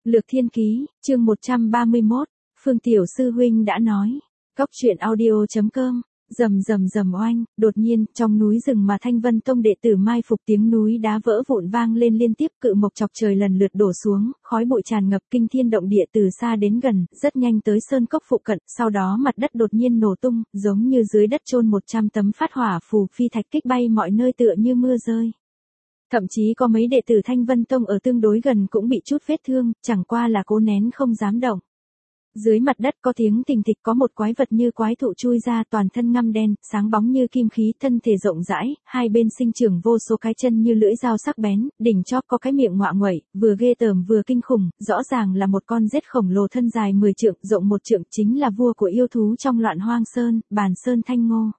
Lược Thiên Ký, chương 131, Phương Tiểu Sư Huynh đã nói. Cóc truyện audio.com, rầm rầm rầm oanh, đột nhiên, trong núi rừng mà Thanh Vân Tông đệ tử mai phục tiếng núi đá vỡ vụn vang lên liên tiếp, cự mộc chọc trời lần lượt đổ xuống, khói bụi tràn ngập kinh thiên động địa từ xa đến gần, rất nhanh tới sơn cốc phụ cận, sau đó mặt đất đột nhiên nổ tung, giống như dưới đất chôn 100 tấm phát hỏa phù phi thạch kích bay mọi nơi tựa như mưa rơi. Thậm chí có mấy đệ tử Thanh Vân Tông ở tương đối gần cũng bị chút vết thương, chẳng qua là cố nén không dám động. Dưới mặt đất có tiếng thình thịch, có một quái vật như quái thụ chui ra, toàn thân ngăm đen, sáng bóng như kim khí, thân thể rộng rãi, hai bên sinh trưởng vô số cái chân như lưỡi dao sắc bén, đỉnh chóp có cái miệng ngoạ nguậy, vừa ghê tởm vừa kinh khủng, rõ ràng là một con rết khổng lồ thân dài 10 trượng, rộng 1 trượng, chính là vua của yêu thú trong Loạn Hoang Sơn, Bàn Sơn Thanh Ngô.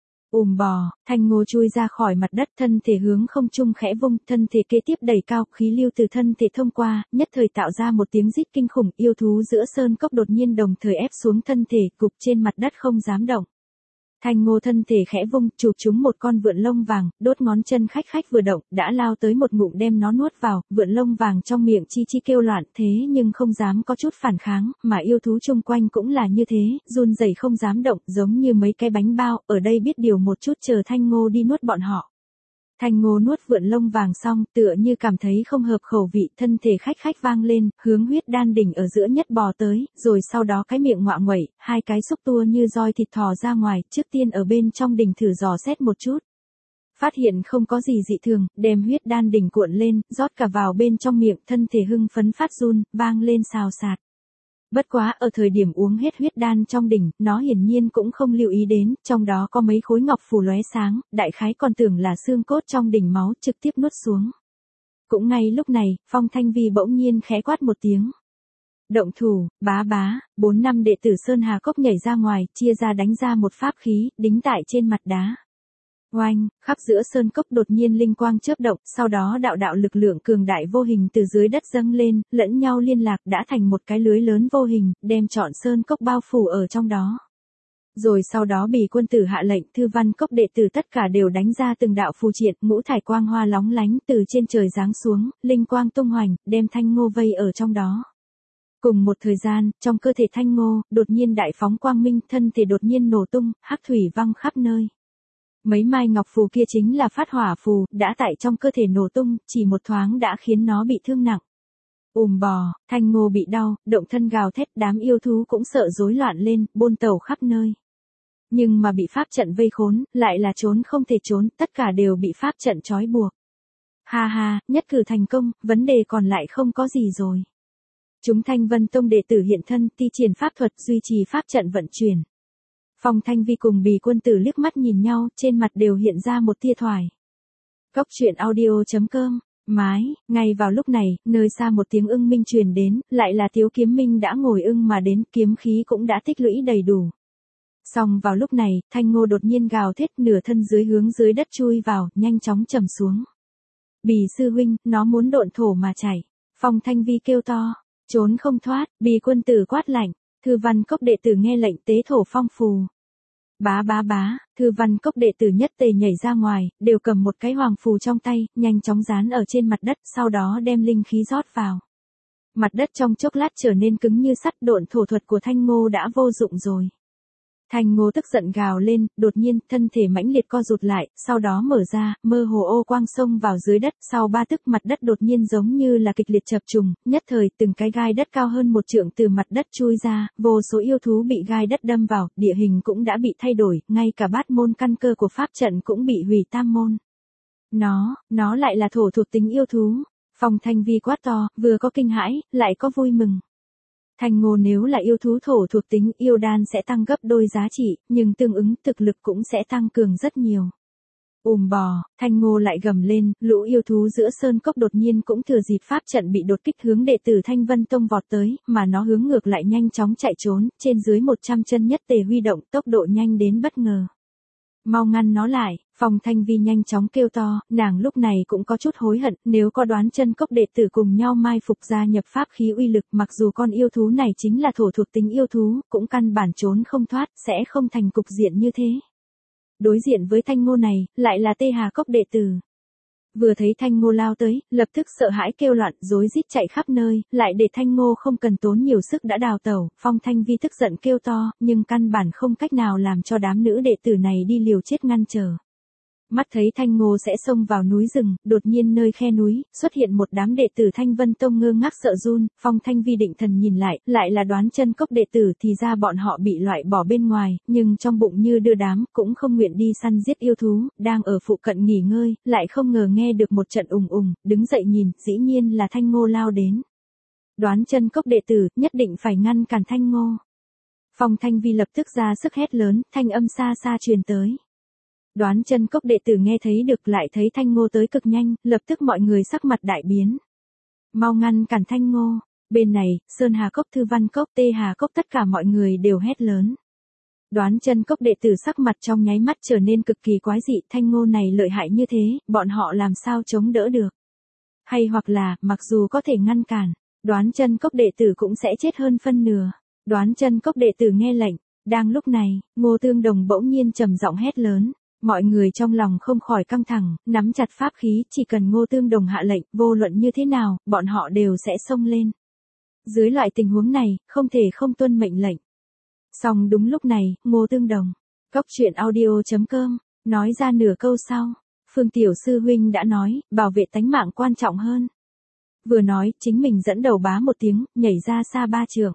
Bò, Thanh Ngô chui ra khỏi mặt đất, thân thể hướng không trung khẽ vung, thân thể kế tiếp đẩy cao, khí lưu từ thân thể thông qua, nhất thời tạo ra một tiếng rít kinh khủng, yêu thú giữa sơn cốc đột nhiên đồng thời ép xuống thân thể, gục trên mặt đất không dám động. Thanh Ngô thân thể khẽ vung, chụp trúng một con vượn lông vàng, đốt ngón chân khách vừa động, đã lao tới một ngụm đem nó nuốt vào, vượn lông vàng trong miệng chi chi kêu loạn, thế nhưng không dám có chút phản kháng, mà yêu thú chung quanh cũng là như thế, run rẩy không dám động, giống như mấy cái bánh bao, ở đây biết điều một chút chờ Thanh Ngô đi nuốt bọn họ. Thanh Ngô nuốt vượn lông vàng xong, tựa như cảm thấy không hợp khẩu vị, thân thể khách vang lên, hướng huyết đan đỉnh ở giữa nhất bò tới, rồi sau đó cái miệng ngoạ nguậy, hai cái xúc tua như roi thịt thò ra ngoài, trước tiên ở bên trong đỉnh thử dò xét một chút. Phát hiện không có gì dị thường, đem huyết đan đỉnh cuộn lên, rót cả vào bên trong miệng, thân thể hưng phấn phát run, vang lên xào xạc. Bất quá ở thời điểm uống hết huyết đan trong đỉnh, nó hiển nhiên cũng không lưu ý đến, trong đó có mấy khối ngọc phù lóe sáng, đại khái còn tưởng là xương cốt trong đỉnh máu, trực tiếp nuốt xuống. Cũng ngay lúc này, Phong Thanh Vi bỗng nhiên khẽ quát một tiếng. Động thủ, bá, 4-5 đệ tử Sơn Hà Cốc nhảy ra ngoài, chia ra đánh ra một pháp khí, đính tại trên mặt đá. Oanh, khắp giữa sơn cốc đột nhiên linh quang chớp động, sau đó đạo lực lượng cường đại vô hình từ dưới đất dâng lên, lẫn nhau liên lạc đã thành một cái lưới lớn vô hình, đem trọn sơn cốc bao phủ ở trong đó. Rồi sau đó Bỉ quân tử hạ lệnh, Thư Văn Cốc đệ tử tất cả đều đánh ra từng đạo phù triện, ngũ thải quang hoa lóng lánh từ trên trời giáng xuống, linh quang tung hoành, đem Thanh Ngô vây ở trong đó. Cùng một thời gian, trong cơ thể Thanh Ngô, đột nhiên đại phóng quang minh, thân thể đột nhiên nổ tung, hắc thủy văng khắp nơi. Mấy mai ngọc phù kia chính là phát hỏa phù, đã tại trong cơ thể nổ tung, chỉ một thoáng đã khiến nó bị thương nặng. Bò, Thanh Ngô bị đau, động thân gào thét, đám yêu thú cũng sợ rối loạn lên, bôn tẩu khắp nơi. Nhưng mà bị pháp trận vây khốn, lại là trốn không thể trốn, tất cả đều bị pháp trận trói buộc. Ha, nhất cử thành công, vấn đề còn lại không có gì rồi. Chúng Thanh Vân Tông đệ tử hiện thân, thi triển pháp thuật, duy trì pháp trận vận chuyển. Phong Thanh Vi cùng Bỉ quân tử liếc mắt nhìn nhau, trên mặt đều hiện ra một tia thoải. Cóc truyện audio.com, ngay vào lúc này, nơi xa một tiếng ưng minh truyền đến, lại là Tiếu Kiếm Minh đã ngồi ưng mà đến, kiếm khí cũng đã tích lũy đầy đủ. Song vào lúc này, Thanh Ngô đột nhiên gào thét, nửa thân dưới hướng dưới đất chui vào, nhanh chóng trầm xuống. Bỉ sư huynh, nó muốn độn thổ mà chảy. Phong Thanh Vi kêu to, trốn không thoát, Bỉ quân tử quát lạnh. Thư Văn Cốc đệ tử nghe lệnh tế thổ phong phù. Bá, Thư Văn Cốc đệ tử nhất tề nhảy ra ngoài, đều cầm một cái hoàng phù trong tay, nhanh chóng dán ở trên mặt đất, sau đó đem linh khí rót vào. Mặt đất trong chốc lát trở nên cứng như sắt, độn thổ thuật của Thanh Ngô đã vô dụng rồi. Thanh Ngô tức giận gào lên, đột nhiên, thân thể mãnh liệt co rụt lại, sau đó mở ra, mơ hồ ô quang xông vào dưới đất, sau 3 tức mặt đất đột nhiên giống như là kịch liệt chập trùng, nhất thời từng cái gai đất cao hơn 1 trượng từ mặt đất chui ra, vô số yêu thú bị gai đất đâm vào, địa hình cũng đã bị thay đổi, ngay cả bát môn căn cơ của pháp trận cũng bị hủy tam môn. Nó lại là thổ thuộc tính yêu thú. Phong Thanh Vi quát to, vừa có kinh hãi, lại có vui mừng. Thanh Ngô nếu là yêu thú thổ thuộc tính, yêu đan sẽ tăng gấp đôi giá trị, nhưng tương ứng thực lực cũng sẽ tăng cường rất nhiều. Bò, Thanh Ngô lại gầm lên, lũ yêu thú giữa sơn cốc đột nhiên cũng thừa dịp pháp trận bị đột kích hướng đệ tử Thanh Vân Tông vọt tới, mà nó hướng ngược lại nhanh chóng chạy trốn, trên dưới 100 chân nhất tề huy động, tốc độ nhanh đến bất ngờ. Mau ngăn nó lại, Phong Thanh Vi nhanh chóng kêu to, nàng lúc này cũng có chút hối hận, nếu có đoán chân cốc đệ tử cùng nhau mai phục gia nhập pháp khí uy lực, mặc dù con yêu thú này chính là thổ thuộc tính yêu thú, cũng căn bản trốn không thoát, sẽ không thành cục diện như thế. Đối diện với Thanh Ngô này, lại là Tê Hà Cốc đệ tử. Vừa thấy Thanh Ngô lao tới, lập tức sợ hãi kêu loạn, rối rít chạy khắp nơi, lại để Thanh Ngô không cần tốn nhiều sức đã đào tẩu. Phong Thanh Vi tức giận kêu to, nhưng căn bản không cách nào làm cho đám nữ đệ tử này đi liều chết ngăn trở. Mắt thấy Thanh Ngô sẽ xông vào núi rừng, đột nhiên nơi khe núi, xuất hiện một đám đệ tử Thanh Vân Tông ngơ ngác sợ run. Phong Thanh Vi định thần nhìn lại là Đoán Chân Cốc đệ tử, thì ra bọn họ bị loại bỏ bên ngoài, nhưng trong bụng như đưa đám, cũng không nguyện đi săn giết yêu thú, đang ở phụ cận nghỉ ngơi, lại không ngờ nghe được một trận ùng ùng, đứng dậy nhìn, dĩ nhiên là Thanh Ngô lao đến. Đoán Chân Cốc đệ tử, nhất định phải ngăn cản Thanh Ngô. Phong Thanh Vi lập tức ra sức hét lớn, thanh âm xa xa truyền tới. Đoán Chân Cốc đệ tử nghe thấy được, lại thấy Thanh Ngô tới cực nhanh, lập tức mọi người sắc mặt đại biến. Mau ngăn cản Thanh Ngô. Bên này, Sơn Hà Cốc, Thư Văn Cốc, Tê Hà Cốc, tất cả mọi người đều hét lớn. Đoán Chân Cốc đệ tử sắc mặt trong nháy mắt trở nên cực kỳ quái dị, Thanh Ngô này lợi hại như thế, bọn họ làm sao chống đỡ được? Hay hoặc là, mặc dù có thể ngăn cản, Đoán Chân Cốc đệ tử cũng sẽ chết hơn phân nửa. Đoán Chân Cốc đệ tử nghe lệnh. Đang lúc này, Ngô Tương Đồng bỗng nhiên trầm giọng hét lớn. Mọi người trong lòng không khỏi căng thẳng, nắm chặt pháp khí, chỉ cần Ngô Tương Đồng hạ lệnh, vô luận như thế nào, bọn họ đều sẽ xông lên. Dưới loại tình huống này, không thể không tuân mệnh lệnh. Song đúng lúc này, Ngô Tương Đồng, Cốc Truyện Audio.com, nói ra nửa câu sau. Phương tiểu sư huynh đã nói, bảo vệ tánh mạng quan trọng hơn. Vừa nói, chính mình dẫn đầu bá một tiếng, nhảy ra xa 3 trượng.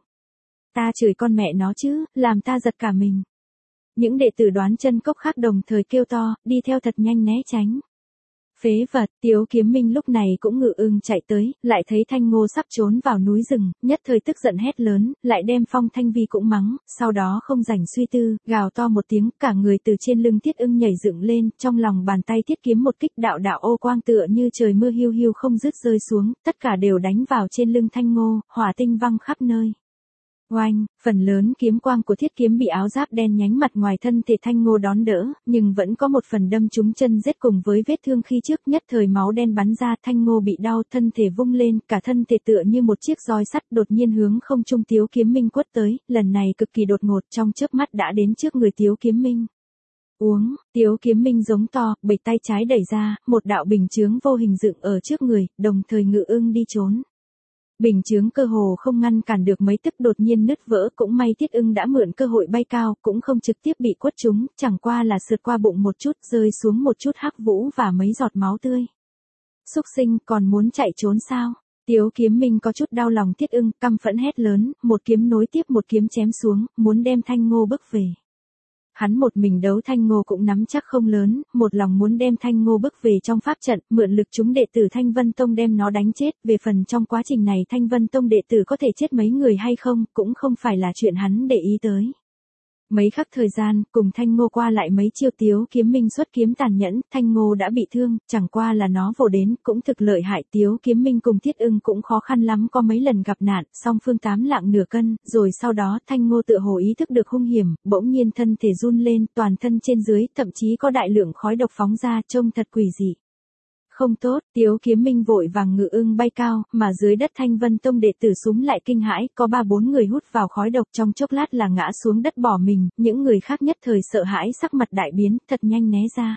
Ta chửi con mẹ nó chứ, làm ta giật cả mình. Những đệ tử Đoán Chân Cốc khác đồng thời kêu to, đi theo thật nhanh né tránh. Phế vật, Tiếu Kiếm Minh lúc này cũng ngự ưng chạy tới, lại thấy Thanh Ngô sắp trốn vào núi rừng, nhất thời tức giận hét lớn, lại đem Phong Thanh Vi cũng mắng, sau đó không rảnh suy tư, gào to một tiếng, cả người từ trên lưng Thiết Ưng nhảy dựng lên, trong lòng bàn tay thiết kiếm một kích, đạo đạo ô quang tựa như trời mưa hiu hiu không dứt rơi xuống, tất cả đều đánh vào trên lưng Thanh Ngô, hỏa tinh văng khắp nơi. Oanh, phần lớn kiếm quang của thiết kiếm bị áo giáp đen nhánh mặt ngoài thân thể Thanh Ngô đón đỡ, nhưng vẫn có một phần đâm trúng chân rết cùng với vết thương khi trước, nhất thời máu đen bắn ra, Thanh Ngô bị đau, thân thể vung lên, cả thân thể tựa như một chiếc roi sắt đột nhiên hướng không trung Tiếu Kiếm Minh quất tới, lần này cực kỳ đột ngột, trong chớp mắt đã đến trước người Tiếu Kiếm Minh. Uống, Tiếu Kiếm Minh giống to, bịch tay trái đẩy ra, một đạo bình chướng vô hình dựng ở trước người, đồng thời ngự ưng đi trốn. Bình chướng cơ hồ không ngăn cản được mấy tức, đột nhiên nứt vỡ, cũng may Thiết Ưng đã mượn cơ hội bay cao, cũng không trực tiếp bị quất trúng, chẳng qua là sượt qua bụng một chút, rơi xuống một chút hắc vũ và mấy giọt máu tươi. Súc sinh, còn muốn chạy trốn sao? Tiếu Kiếm Minh có chút đau lòng Thiết Ưng, căm phẫn hét lớn, một kiếm nối tiếp một kiếm chém xuống, muốn đem Thanh Ngô bức về. Hắn một mình đấu Thanh Ngô cũng nắm chắc không lớn, một lòng muốn đem Thanh Ngô bức về trong pháp trận, mượn lực chúng đệ tử Thanh Vân Tông đem nó đánh chết, về phần trong quá trình này Thanh Vân Tông đệ tử có thể chết mấy người hay không, cũng không phải là chuyện hắn để ý tới. Mấy khắc thời gian, cùng Thanh Ngô qua lại mấy chiêu, Tiếu Kiếm Minh xuất kiếm tàn nhẫn, Thanh Ngô đã bị thương, chẳng qua là nó vồ đến, cũng thực lợi hại. Tiếu Kiếm Minh cùng Thiết Ưng cũng khó khăn lắm, có mấy lần gặp nạn, song phương 8 lạng nửa cân, rồi sau đó Thanh Ngô tựa hồ ý thức được hung hiểm, bỗng nhiên thân thể run lên, toàn thân trên dưới, thậm chí có đại lượng khói độc phóng ra, trông thật quỷ dị. Không tốt, Tiếu Kiếm Minh vội vàng ngự ưng bay cao, mà dưới đất Thanh Vân Tông đệ tử súng lại kinh hãi, có 3-4 người hút vào khói độc, trong chốc lát là ngã xuống đất bỏ mình, những người khác nhất thời sợ hãi, sắc mặt đại biến, thật nhanh né ra.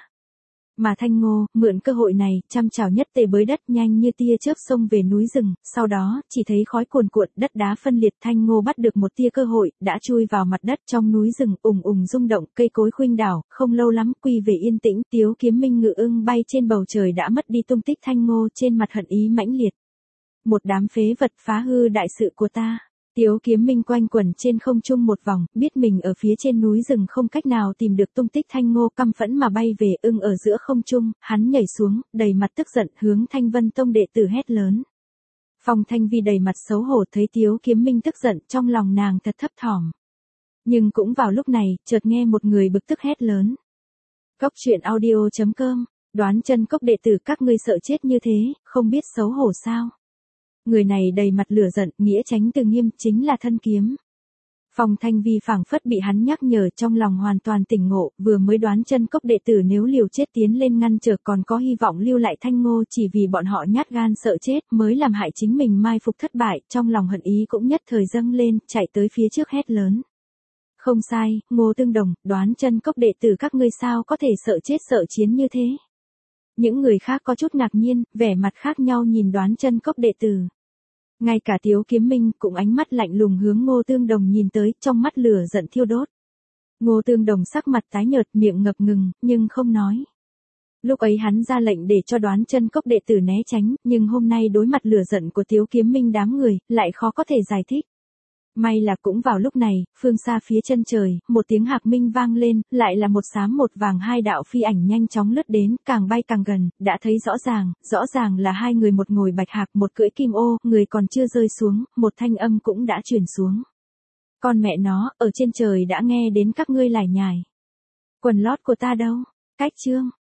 Mà Thanh Ngô, mượn cơ hội này, trăm trảo nhất tề bới đất, nhanh như tia chớp xông về núi rừng, sau đó, chỉ thấy khói cuồn cuộn, đất đá phân liệt, Thanh Ngô bắt được một tia cơ hội, đã chui vào mặt đất trong núi rừng, ùng ùng rung động, cây cối khuynh đảo, không lâu lắm, quy về yên tĩnh, Tiếu Kiếm Minh ngự ưng bay trên bầu trời đã mất đi tung tích, Thanh Ngô trên mặt hận ý mãnh liệt. Một đám phế vật phá hư đại sự của ta. Tiếu Kiếm Minh quanh quẩn trên không trung một vòng, biết mình ở phía trên núi rừng không cách nào tìm được tung tích Thanh Ngô, căm phẫn mà bay về, ưng ở giữa không trung, hắn nhảy xuống, đầy mặt tức giận, hướng Thanh Vân Tông đệ tử hét lớn. Phong Thanh Vi đầy mặt xấu hổ thấy Tiếu Kiếm Minh tức giận, trong lòng nàng thật thấp thỏm. Nhưng cũng vào lúc này, chợt nghe một người bực tức hét lớn. Cốc Truyện Audio.com, Đoán Chân Cốc đệ tử, các ngươi sợ chết như thế, không biết xấu hổ sao? Người này đầy mặt lửa giận, nghĩa tránh từ nghiêm, chính là Thân Kiếm. Phong Thanh Vi phảng phất bị hắn nhắc nhở, trong lòng hoàn toàn tỉnh ngộ, vừa mới Đoán Chân Cốc đệ tử nếu liều chết tiến lên ngăn trở còn có hy vọng lưu lại Thanh Ngô, chỉ vì bọn họ nhát gan sợ chết mới làm hại chính mình mai phục thất bại, trong lòng hận ý cũng nhất thời dâng lên, chạy tới phía trước hét lớn. Không sai, Ngô Tương Đồng, Đoán Chân Cốc đệ tử các ngươi sao có thể sợ chết sợ chiến như thế? Những người khác có chút ngạc nhiên, vẻ mặt khác nhau nhìn Đoán Chân Cốc đệ tử. Ngay cả Tiếu Kiếm Minh cũng ánh mắt lạnh lùng hướng Ngô Tương Đồng nhìn tới, trong mắt lửa giận thiêu đốt. Ngô Tương Đồng sắc mặt tái nhợt, miệng ngập ngừng, nhưng không nói. Lúc ấy hắn ra lệnh để cho Đoán Chân Cốc đệ tử né tránh, nhưng hôm nay đối mặt lửa giận của Tiếu Kiếm Minh đám người, lại khó có thể giải thích. May là cũng vào lúc này, phương xa phía chân trời, một tiếng hạc minh vang lên, lại là một xám một vàng hai đạo phi ảnh nhanh chóng lướt đến, càng bay càng gần, đã thấy rõ ràng là hai người, một ngồi bạch hạc, một cưỡi kim ô, người còn chưa rơi xuống, một thanh âm cũng đã truyền xuống. Con mẹ nó, ở trên trời đã nghe đến các ngươi lải nhải. Quần lót của ta đâu? Cách chương.